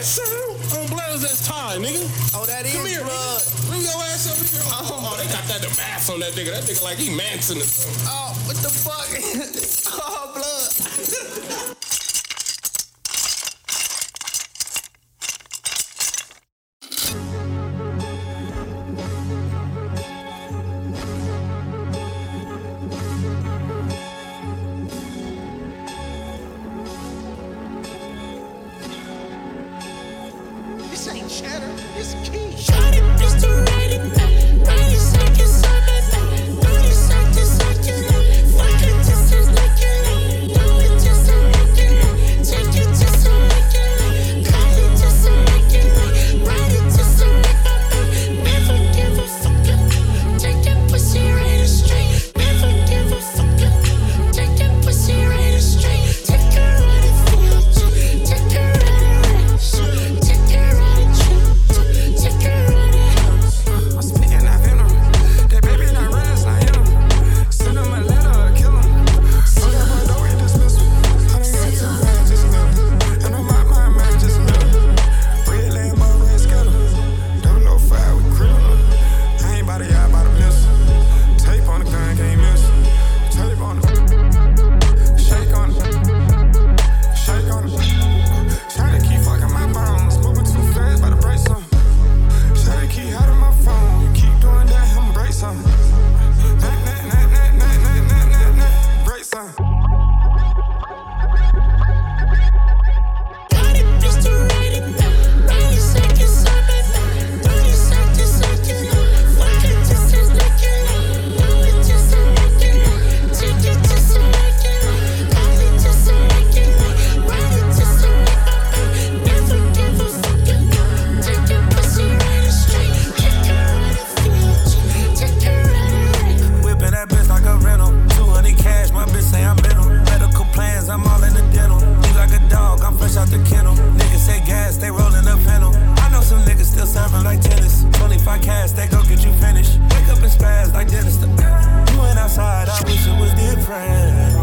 On Bloods, that's Ty, nigga. Oh, that is Come here, blood. Bring your ass over here. Oh, they got that mask on that nigga. That nigga like he Manson or something. Oh, what the fuck? Oh, blood. This ain't cheddar, it's key. Shot it, pistol, right it back. 90 seconds on my back. 30 seconds on your lap. Fuck it just as like your lap. Do it just to make it lap. Take it just to make it lap. Call it just to make it lap. Ride it just to make my back. Never give a fuck. Take that pussy right straight. Never give a fuck. Take that pussy right straight. Take her out of future. Take her out of race. Take her out of truth. Take her out of house. I'm spitting that venom. That baby not real, it's not him. Send him a letter or kill him. Oh, that boy don't get dismissal. I done got his man just enough. And I'm out my man just enough. Red Lambo, red Skittle. 005 with criminal. I ain't by the eye, by the missile. Tape on the gun, can't miss. Tape on the. Shake on it. Shake on it. Tryna keep fucking my bones. Moving too fast, about to break something. Tryna keep out of my phone. You keep doing that, I'ma break something. Break something. Got it, pistol, right it back. 90 seconds on my back. 30 seconds on your lap. Fuck it just as like your lap. Do it just to make it lap. Take it just to make it lap. Call it just to make it lap. Ride it just to make my back. Never give a fuck. Take that pussy right straight. Take her out of future. Take her out of race. Whipping that bitch like a rental. 200 cash, my bitch say I'm mental. Medical plans, I'm all in the dental. You like a dog, I'm fresh out the kennel. Niggas say gas, they rolling up panel. I know some niggas still serving like tennis. 25 cash, they go get you finished. Wake up and spaz like Dennis. You went outside, I wish it was different.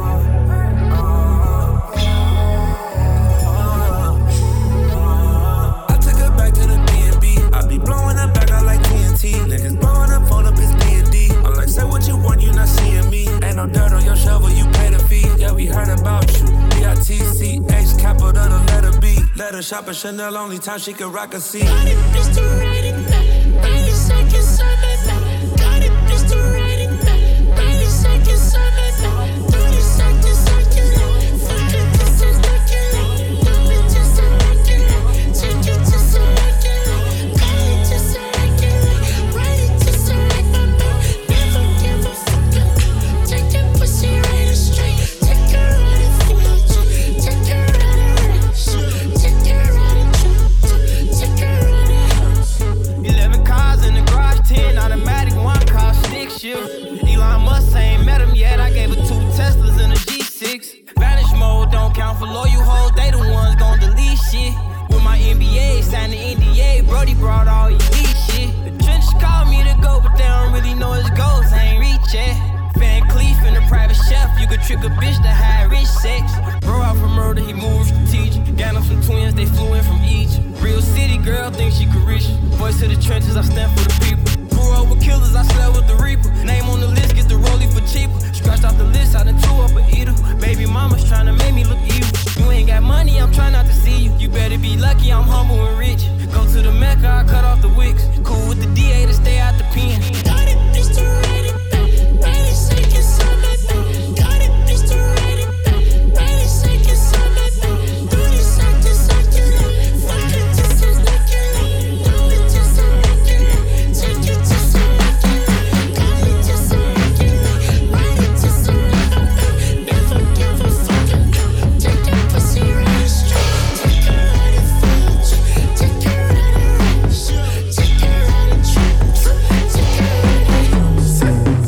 I took her back to the B&B. I be blowing up back out like TNT. Niggas blowing up, phone up his D&D. I'm like, say what you want, you not seeing me. Ain't no dirt on your shovel, you pay the fee. Yeah, we heard about you. B-I-T-C-H, capital the letter B. Let her shop at Chanel, only time she can rock a C. Got it, pistol, right it back. 90 seconds on my back. Got it, pistol, right it back. 90 seconds on my back. 30 seconds on your lap. Fuck it just as like your lap. Do it just to make it lap. Take it just to make it lap. Call it just to make it lap. Ride it just to make my back. Never give a fuck. Take that pussy right straight. Take her out of future. Take her out of race. Take her out of truth. Take her out of house. 11 cars in the garage, 10 automatic, 1 car stick shift. Elon Musk ain't met him yet. I gave her 2 Teslas and a G6. Vanish mode don't count for loyal hoes. They the ones gon' delete shit. With my NBA, signed the NDA. Brody brought all elite shit. The trenches call me to go, but they don't really know his goals. I ain't reach yet. Van Cleef and a private chef. You could trick a bitch to hide rich sex. Bro out for murder, he moved strategic. Got him some twins, they flew in from Egypt. Real city girl thinks she could reach. Voice of the trenches, I stand for the people. Grew up with killers, I slept with the reaper. Name on the list, get the rollie for cheaper. Scratched off the list, I done chew up a eater. Baby mama's tryna make me look evil. You ain't got money, I'm trying not to see you. You better be lucky, I'm humble and rich. Go to the Mecca, I cut off the wicks. Cool with the DA to stay out the pen. Got it, pistol, right it back. 90 seconds on my back. Got it, pistol, right it back. 90 seconds on my back. 30 seconds on your lap. Fuck it just as like your lap. Do it just to make it lap. Take it just to make it lap. Call it just to make it lap. Ride it just to make my back. Never give a fuck. Take that pussy right straight. Take her out of future. Take her out of race. Take her out of truth. Take her out of house.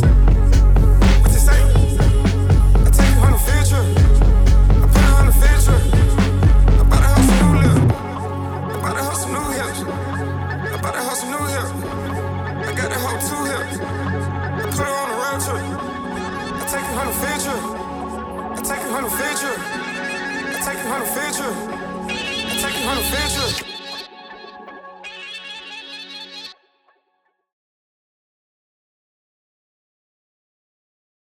What you say? I take you on a field trip. I put her on a field trip. I bought her some new lips. I bought her some new hips. I bought her some new hips. I got that whole 2 hips. I put her on a road trip. I take you on a field trip. I take you on a field trip. I take you on a field trip. I take take you on a field trip.